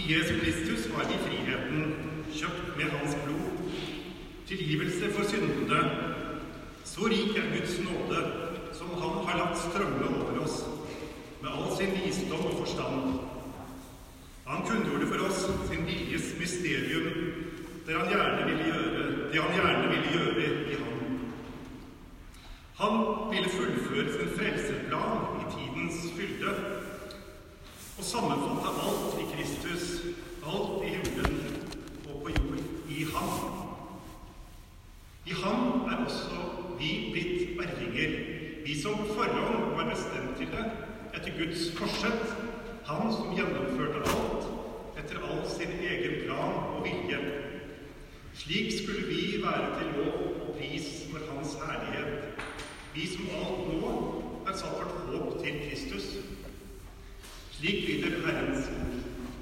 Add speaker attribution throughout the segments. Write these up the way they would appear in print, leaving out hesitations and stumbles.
Speaker 1: Jesu Kristus har vi friheten, kjøpt med hans blod, tilgivelse for syndene. Så rik er Guds nåde, som han har latt strømme over oss, med all sin visdom og forstand. Han kunngjorde for oss sin viljes mysterium, det han gjerne ville gjøre i ham. Han ville fullføre sin frelsesplan i tidens fylde, og sammenfatte alt i Kristus, alt i himmelen og på jord, i ham. I ham er også vi blitt arvinger, vi som på forhånd var bestemt til det, etter Guds forsett, han som gjennomførte alt, etter all sin egen plan og vilje. Slik skulle vi være til lov og pris for hans herlighet, vi som alt nå er satt vårt håp til Kristus. Slik lyder Herrens ord.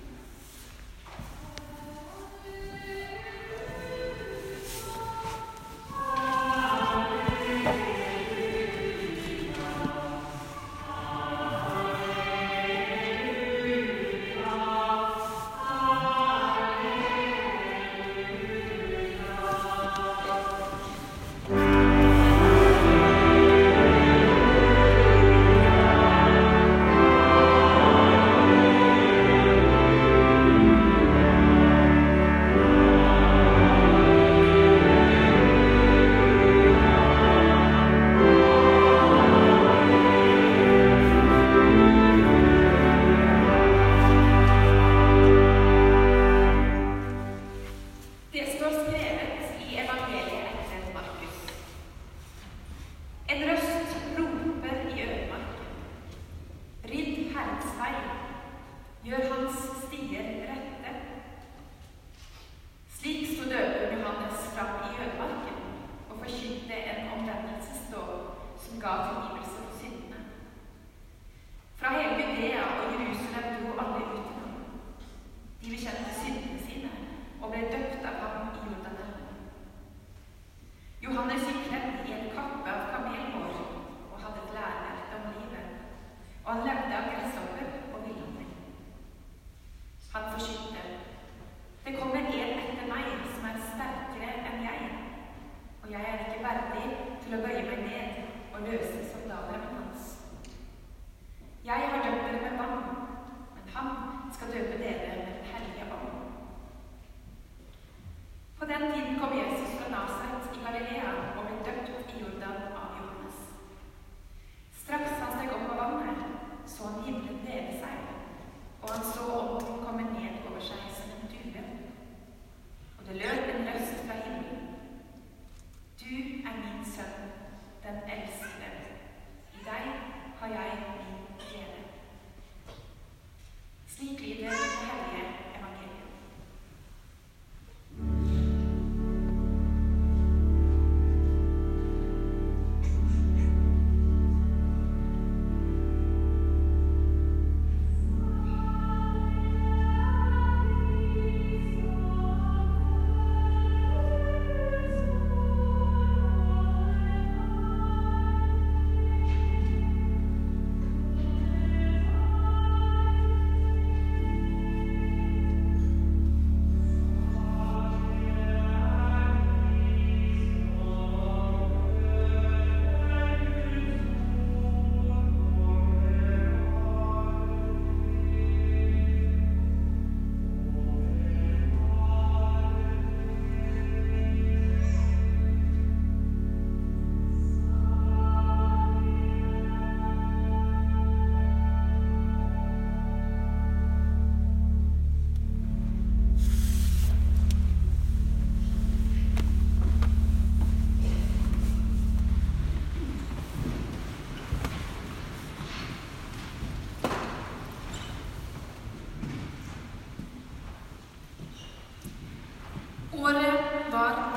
Speaker 2: Året var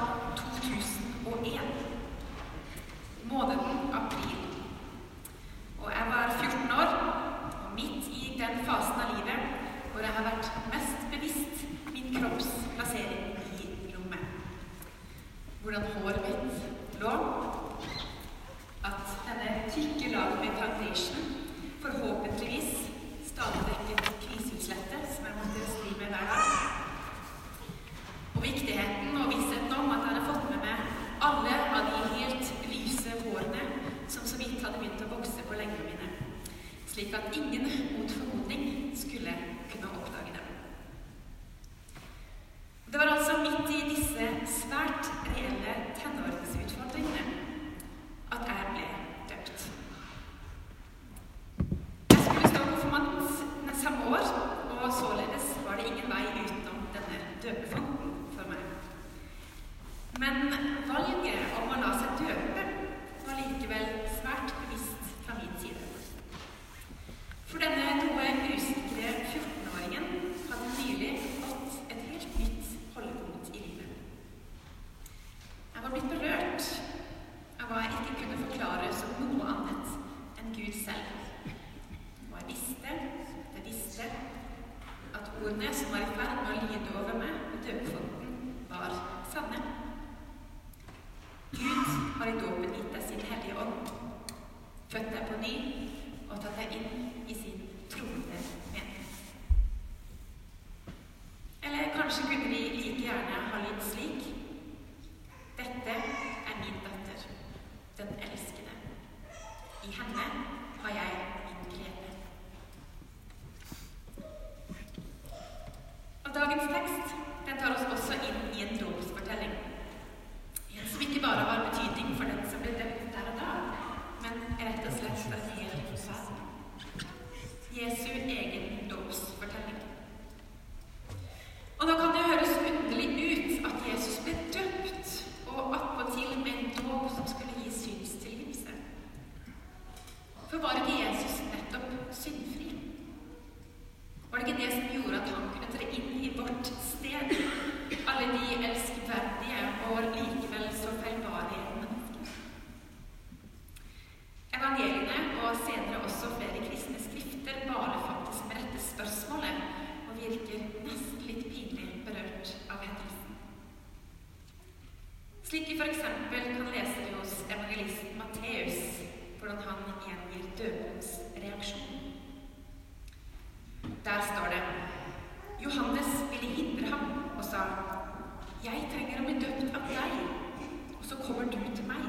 Speaker 2: 2001, måneden april, og jeg var 14 år, og midt i den fasen av livet hvor jeg har vært mest bevisst min kropps plassering i rommet. Hvordan håret mitt lå, at denne tykke laget med foundation forhåpentligvis stadig vekk et kriseutslettet som jeg måtte stri med hver slik at ingen mot formodning skulle kunne oppdage dem. Det var altså midt i disse svært reelle tenåringsutfordringene at jeg ble døpt. Jeg skulle stå konfirmant samme år, og således var det ingen vei utenom denne døpefonten for meg. Men valget om å la seg døpe var likevel svært bevisst fra min side. For denne noe usikre 14-åringen hadde nylig fått et helt nytt holdepunkt i livet. Jeg var blitt berørt av hva jeg ikke kunne forklare som noe annet enn Gud selv. Og jeg visste at ordene som var i ferd med å lyde over meg med døpefonten, var sanne. Gud har i dåpen gitt deg sin hellige ånd, født deg på ny og tatt deg inn i sin troende menighet. Eller kanskje kunne vi like gjerne ha lydt slik: Dette er min datter, den elskede. I henne har jeg min glede. Og dagens tekst, den tar oss også inn i en dåpsfortelling. En som ikke bare har betydning for den som ble døpt der og da, men rett og slett for en hel verden. Jesu egen dåpsfortelling. Og nå kan det høres underlig ut at Jesus ble døpt, og attpåtil med en dåp som skulle gi synstilgivelse. For var ikke Jesus nettopp syndfri? Var det ikke det som gjorde at han kunne tre inn i vårt sted, alle de elskverdige og likevel så feilbarlige mennesker? Evangeliene og senere også flere kristne skrifter baler faktisk med dette spørsmålet og virker nesten litt pinlig berørt av hendelsen. Slik vi for eksempel kan lese hos evangelisten Matteus hvordan han gjengir døpens reaksjon. Der står det: Johannes ville hindre ham og sa: Jeg trenger å bli døpt av deg, og så kommer du til meg.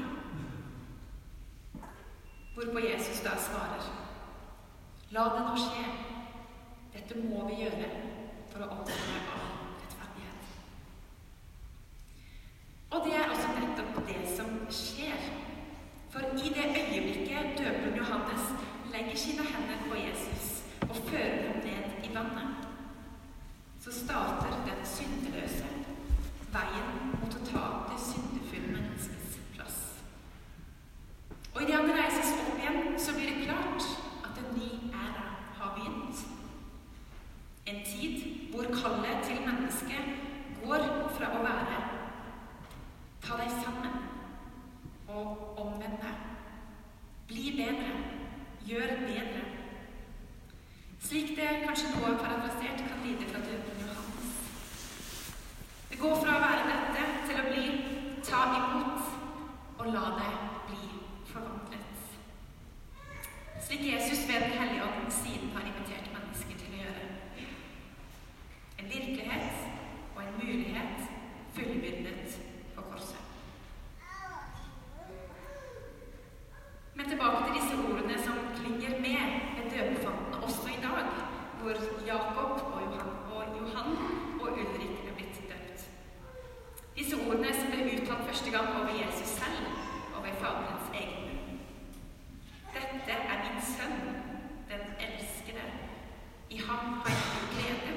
Speaker 2: Hvorpå Jesus da svarer: La det nå skje. Dette må vi gjøre for å oppnå all rettferdighet. Og det er også nettopp det som skjer. For i det øyeblikket døperen Johannes legger sine hender på Jesus og fører ham ned i vannet, så starter den syndeløse veien mot å ta det syndefulle menneskets plass. Og i det han reises opp igjen, så blir det klart at en ny æra har begynt. En tid hvor kallet til mennesket går fra å være ta deg sammen og omvend deg, bli bedre, gjør bedre. Slik det kanskje noe parafrasert kan lyde fra døperen Johannes. Det går fra å være dette til å bli ta imot og la det bli forvandlet. Slik Jesus ved Den hellige ånd siden har invitert mennesker til å gjøre. En virkelighet og en mulighet fullbyrdet på korset. Men tilbake til disse ordene som klinger med ved døpefonten også i dag, hvor Jakob og Johan og Ulrik er blitt døpt. Disse ordene som ble uttalt første gang over Jesus selv og ved Faderens egen munn. Dette er min sønn, den elskede. I ham har jeg min glede.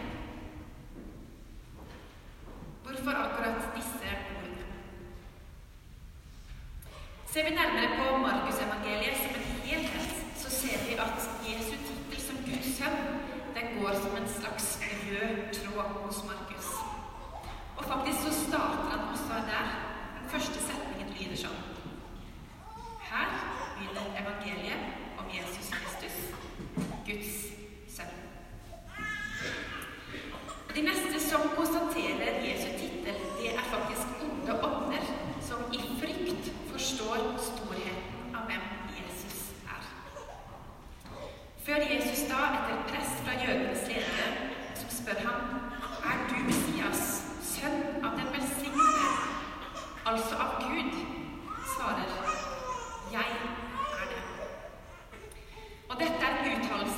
Speaker 2: Hvorfor akkurat disse ordene? Ser vi nærmere på Markus-evangeliet som en helhet, så ser vi at Jesu tittel som Guds sønn, den går som en slags rød tråd hos Markus. Og faktisk så starter han også der. Den første setningen lyder sånn: Her begynner evangeliet om Jesus Kristus, Guds sønn. De neste som konstaterer Jesu tittel, det er faktisk onde ånder som i frykt forstår storheten av hvem Jesus er. Før Jesus da, etter press fra jødenes ledere, som spør ham: Er du Messias, sønn av den velsignede, altså av Gud, svarer: Jeg er det. Og dette er en uttalelse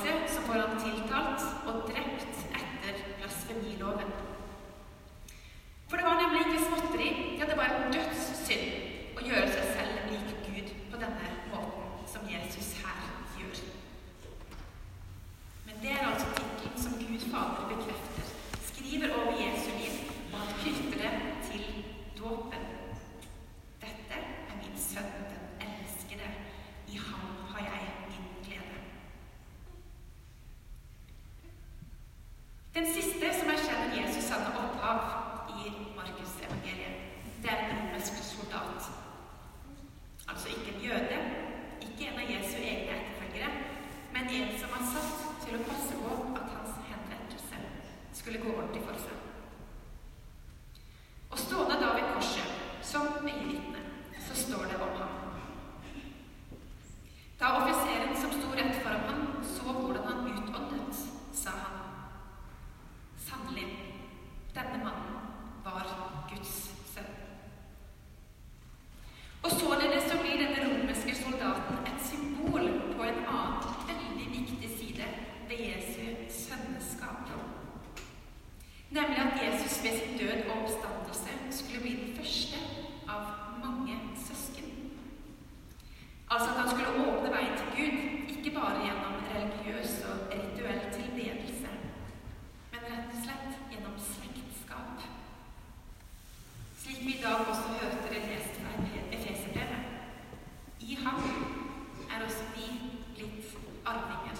Speaker 2: Altså at han skulle åpne veien til Gud, ikke bare gjennom religiøs og rituell tilbedelse, men rett og slett gjennom slektskap. Slik vi i dag også hørte det lest fra Efeserbrevet. I ham også vi blitt arvinger.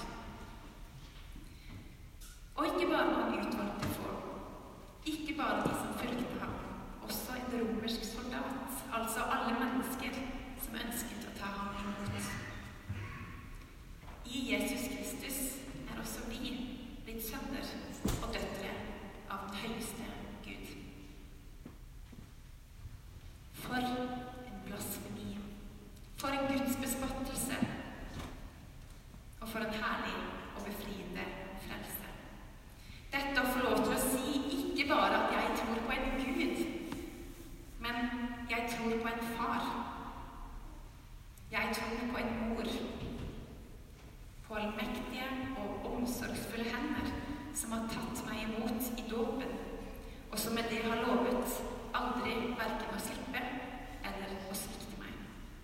Speaker 2: Og ikke bare noen utvalgte få, ikke bare de som fulgte ham, også en romersk soldat, altså alle mennesker som ønsket å ta ham imot. I Jesus Kristus også vi blitt sønner og døtre av den høyeste Gud. For en blasfemi, for en Guds bespottelse, og for en herlig og befriende frelse. Dette å få lov til å si ikke bare at jeg tror på en Gud, men jeg tror på en far. Jeg tror på en mor, på allmektige og omsorgsfulle hender som har tatt meg imot i dåpen, og som med det har lovet aldri hverken å slippe eller å svikte meg.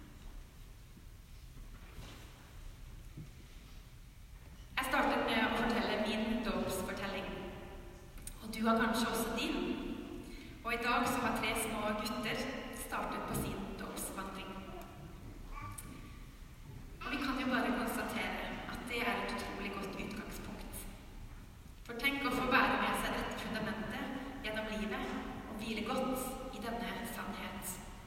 Speaker 2: Jeg startet med å fortelle min dåpsfortelling, og du har kanskje også din. Og i dag så har 3 små gutter startet på sin dåpsvandring. Og vi kan jo bare konstatere at det er et utrolig godt utgangspunkt. For tenk å få bære med seg dette fundamentet gjennom livet og hvile godt i denne sannhet.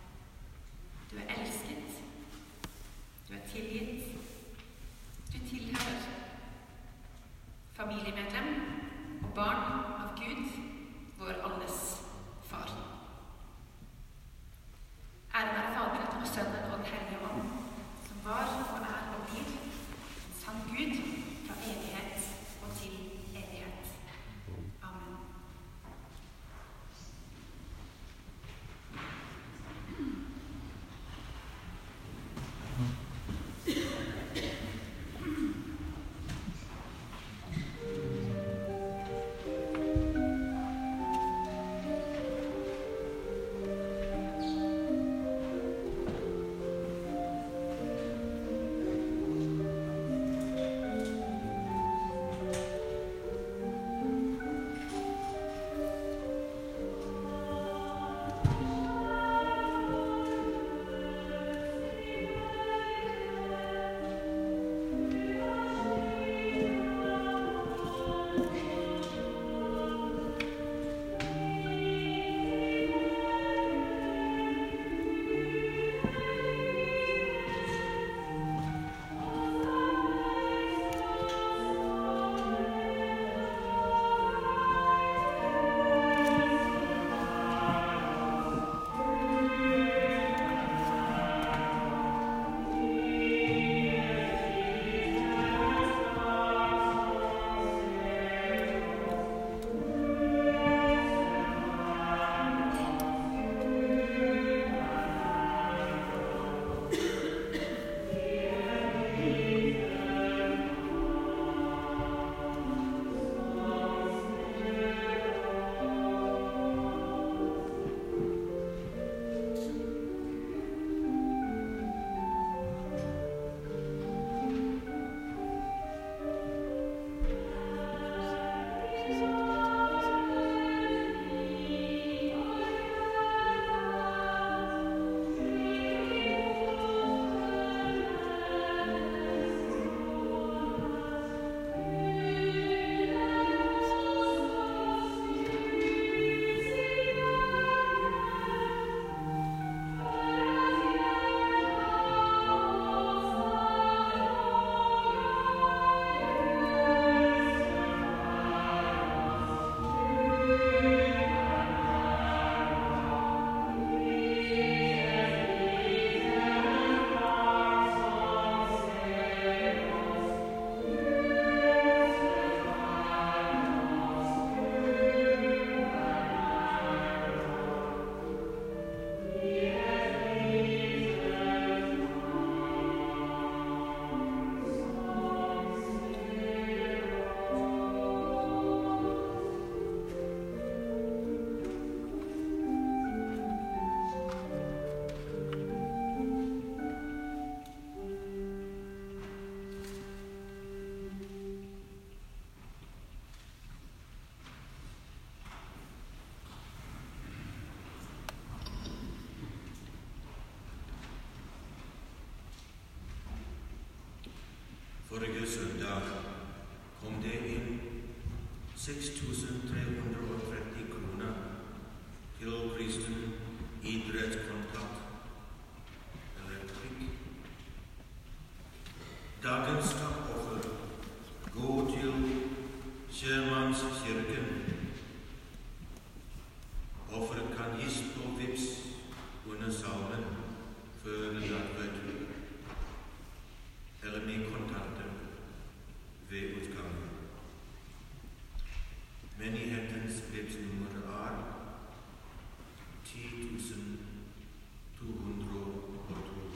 Speaker 3: Forrige søndag kom det inn 6.330 kroner til kristen idrettskontakt eller trykk. Dagens takkoffer går til Sjømannskirken. Offeret kan gis på Vipps under salmen før nattverden, eller med kontanter ved utgangen. Menighetens Vipps-nummer er 10.202.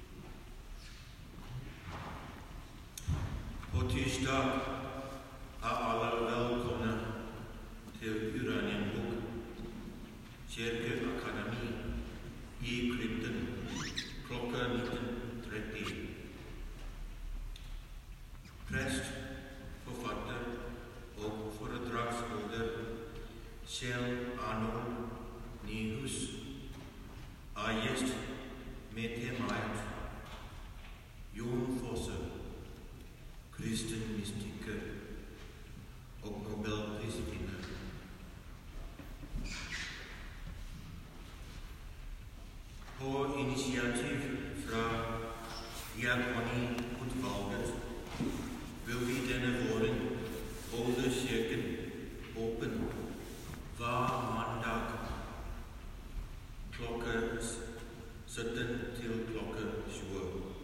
Speaker 3: På tirsdag er alle velkomne til Uranienburg Kirkeakademi i Krypten klokka 19.30. Prest, forfatter og foredragsholder Kjell Arnold Nyhus er gjest med temaet Jon Fosse, kristen mystiker og nobelprisvinner. På initiativ fra Diakoniutvalget vil vi denne våren holde kirken åpen hver mandag klokka 17 til klokka 20.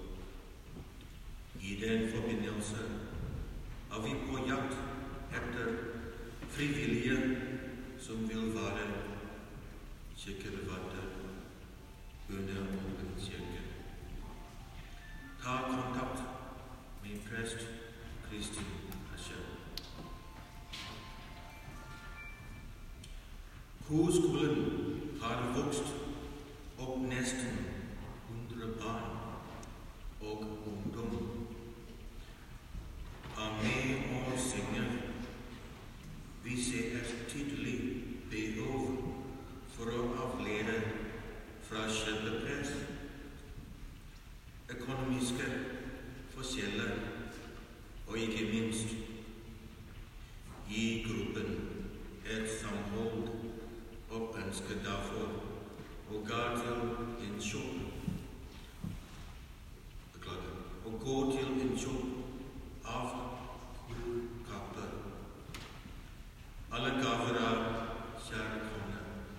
Speaker 3: I den forbindelse er vi på jakt etter frivillige som vil være kirkebevatter under åpen kirke. Ta kontakt med prest Kristin Ascher. Korskolen har vokst opp nesten 100 barn og ungdom er med og synger. Vi ser et tydelig behov for å avlede fra kjøpepress, økonomiske forskjeller og ikke minst gi gruppen et samhold og ønsker derfor å gå til innkjøp av korkapper. Alle gaver er kjærkomne.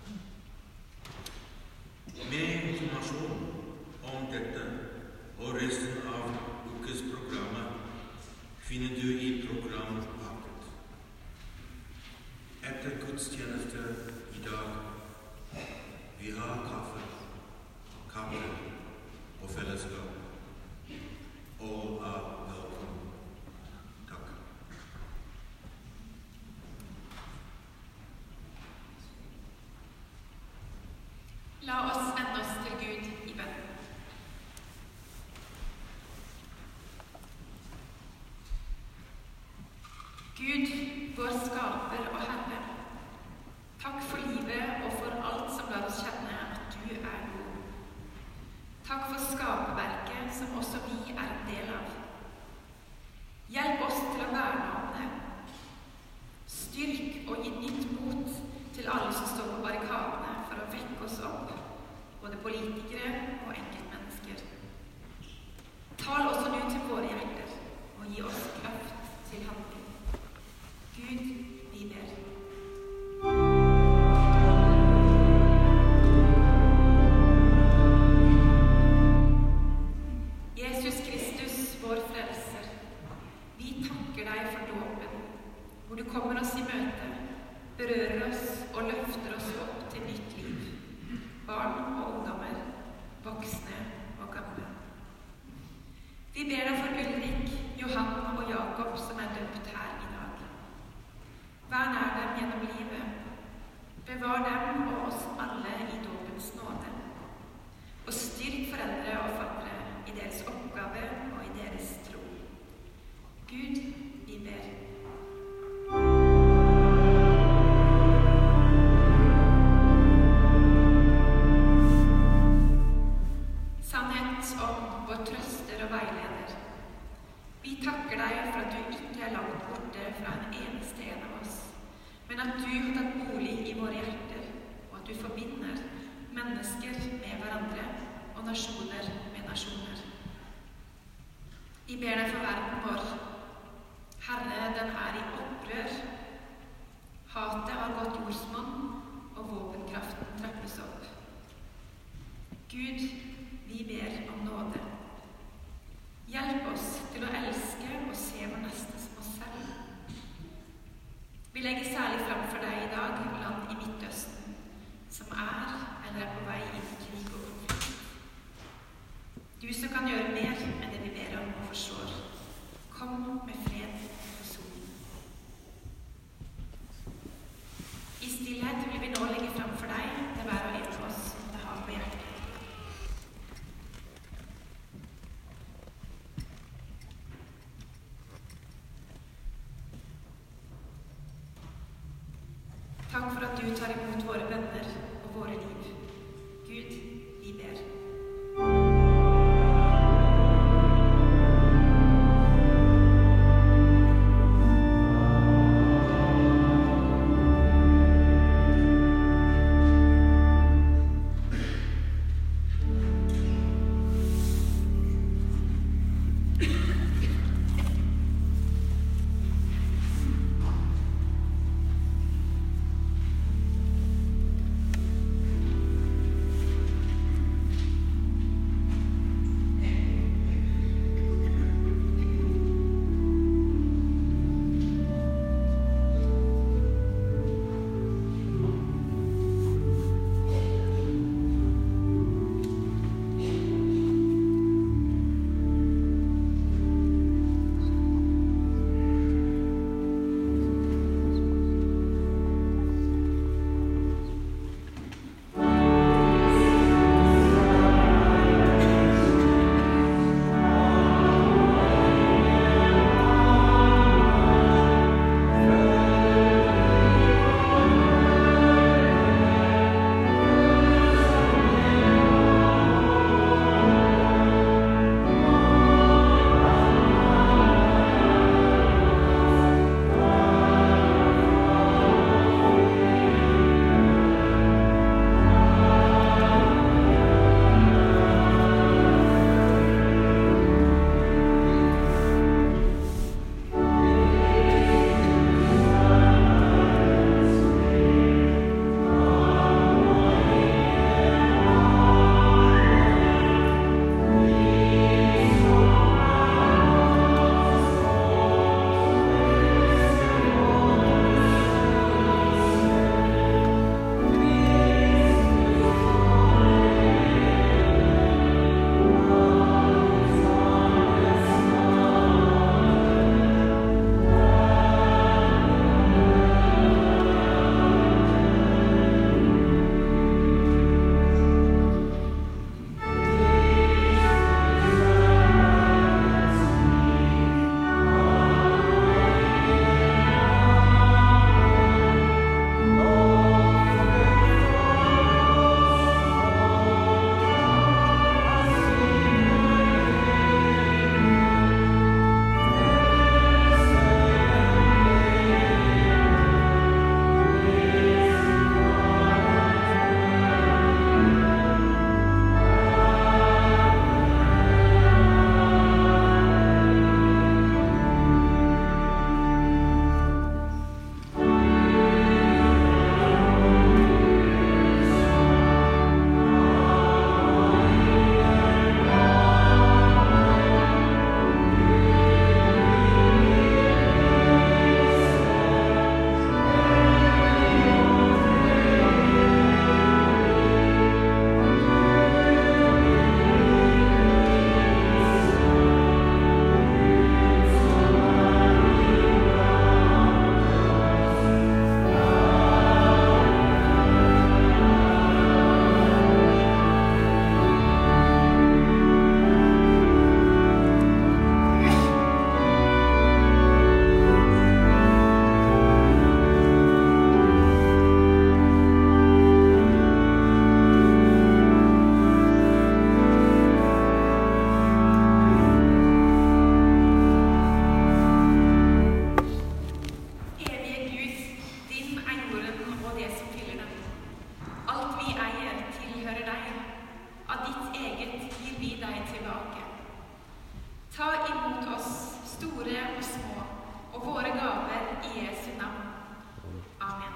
Speaker 3: Mer informasjon om dette og resten av ukes programmer finner du i programpakket. Etter gudstjeneste i dag, vi har kaffe og fellesskap. All are welcome. Takk.
Speaker 2: La oss vende oss til Gud i bønn. Gud, vår skaper og Herre, takk for livet og for alt som lar oss kjenne at du er god. Takk for skaperverket som også vi er en del av. Hjelp oss til å verne om det. Styrk og gi nytt mot til alle som står på barrikadene for å vekke oss opp, både politikere og enkeltmennesker. Tal også nå til våre hjerter og gi oss kraft til handling. Gud, vi ber. Jesus Kristus, vår frelser, vi takker deg for dåpen, hvor du kommer oss i møte, berører oss og løfter oss opp til nytt liv. Barn og ungdommer, voksne og gamle. Vi ber deg for Ulrik, Johan og Jakob som er døpt her i dag. Vær nær dem gjennom livet. Bevar dem og oss alle i dåpens nåde. Og styrk foreldre og fattere i deres oppgave og i deres tro. Gud, vi ber. Sannhet om vår trøster og veileder. Vi takker deg for at du ikke er langt borte fra en eneste en av oss, men at du har tatt bolig i våre hjerter, og at du forbinder mennesker med hverandre og nasjoner med nasjoner. Vi ber deg for verden vår. Herre, den er i opprør. Hatet har gått jordsmonn, og våpenkraften trappes opp. Gud, vi ber om nåde. Hjelp oss til å elske og se vår neste som oss selv. Vi legger særlig frem for deg i dag land i Midtøsten, som er eller er på vei inn i krig og konflikt. Du som kan gjøre mer enn det vi ber om og forstår. Kom med fred og forsoning. I stillhet vil vi nå legge frem for deg det hver og en av oss som det har på hjertet. Takk for at du tar imot våre bønner og våre liv. Gud, vi ber. imot oss, store og små, og våre gaver i Jesu navn. Amen.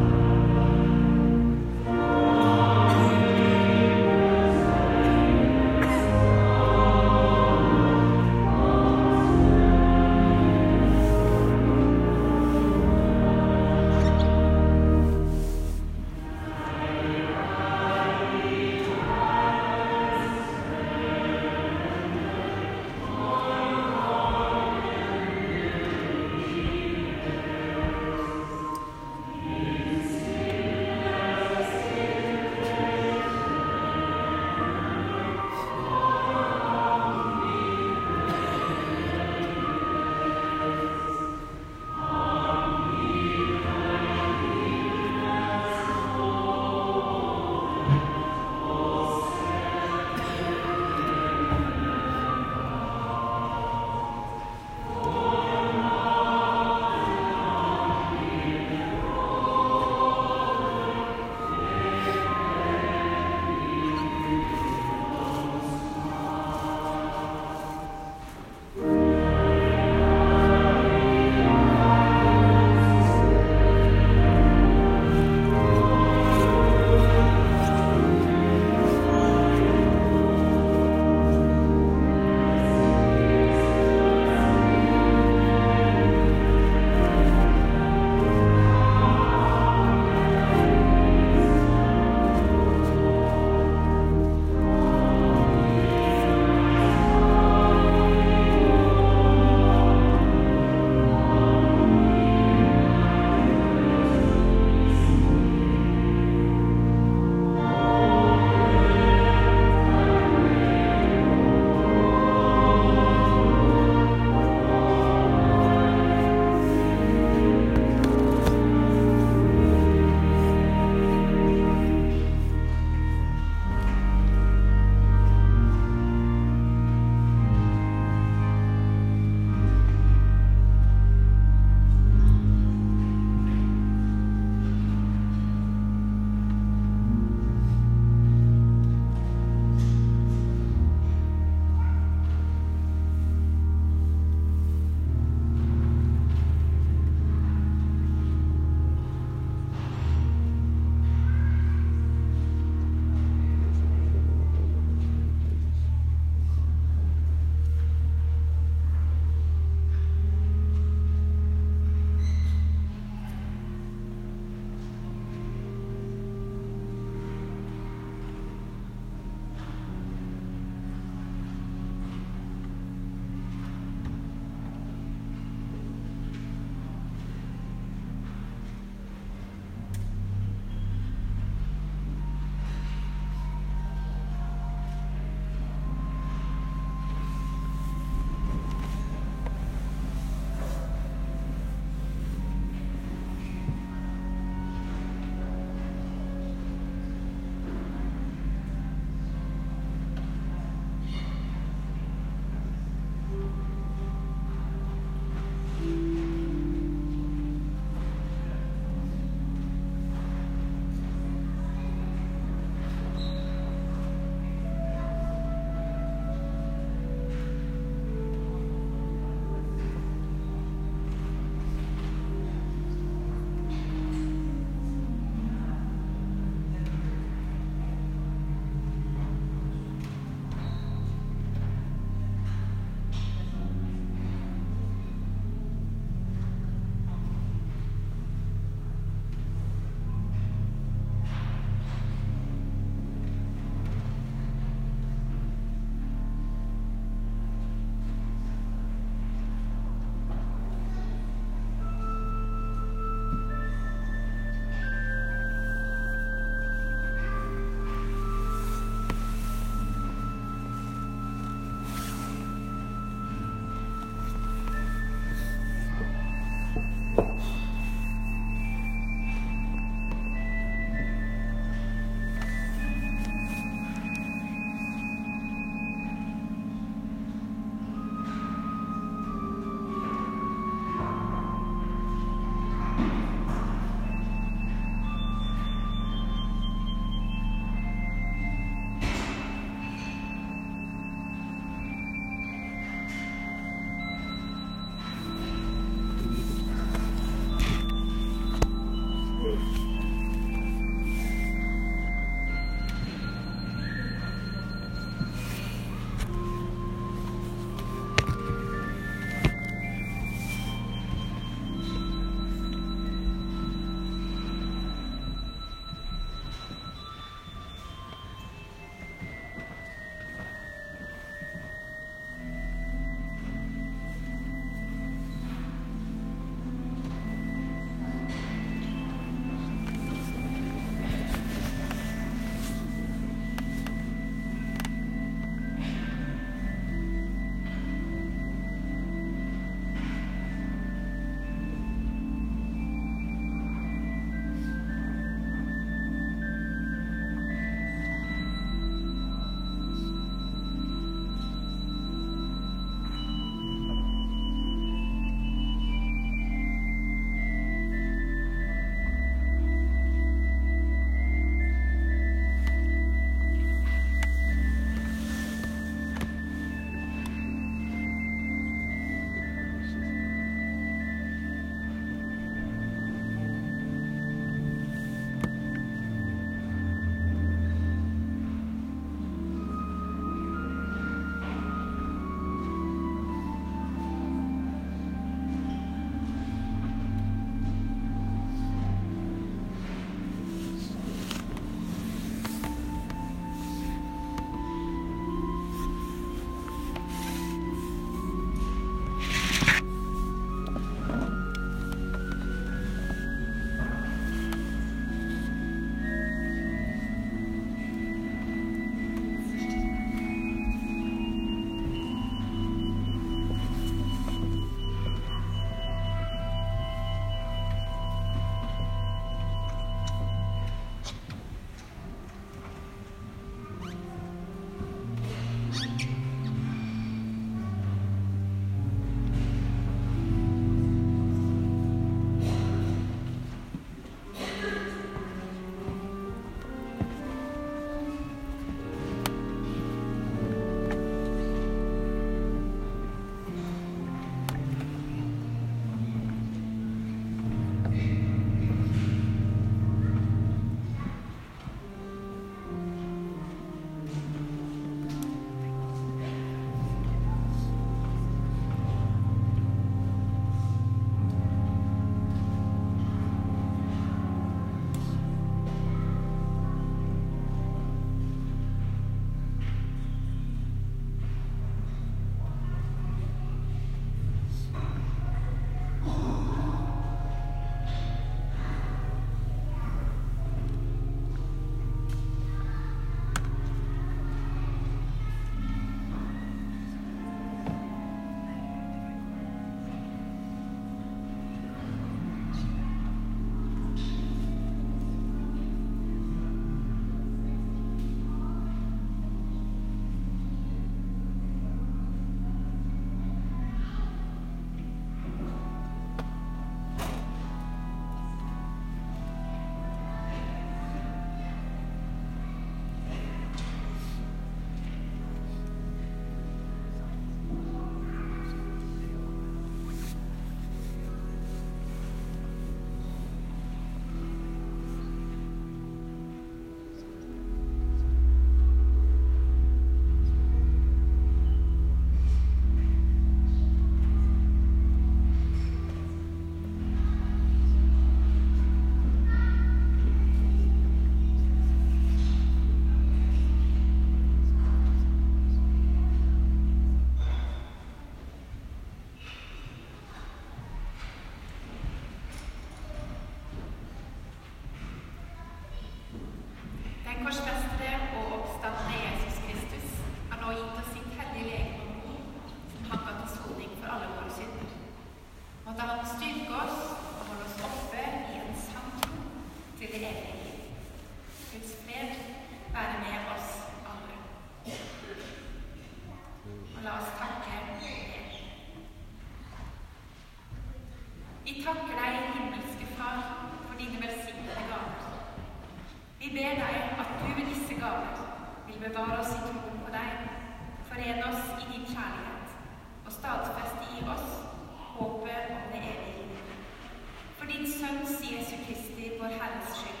Speaker 2: takker deg, himmelske Far, for dine velsignede gaver. Vi ber deg at du med disse gaver vil bevare oss i troen på deg, forene oss i din kjærlighet og stadfeste i oss håpet om det evige liv. For din Sønns Jesu Kristi, vår Herres skyld.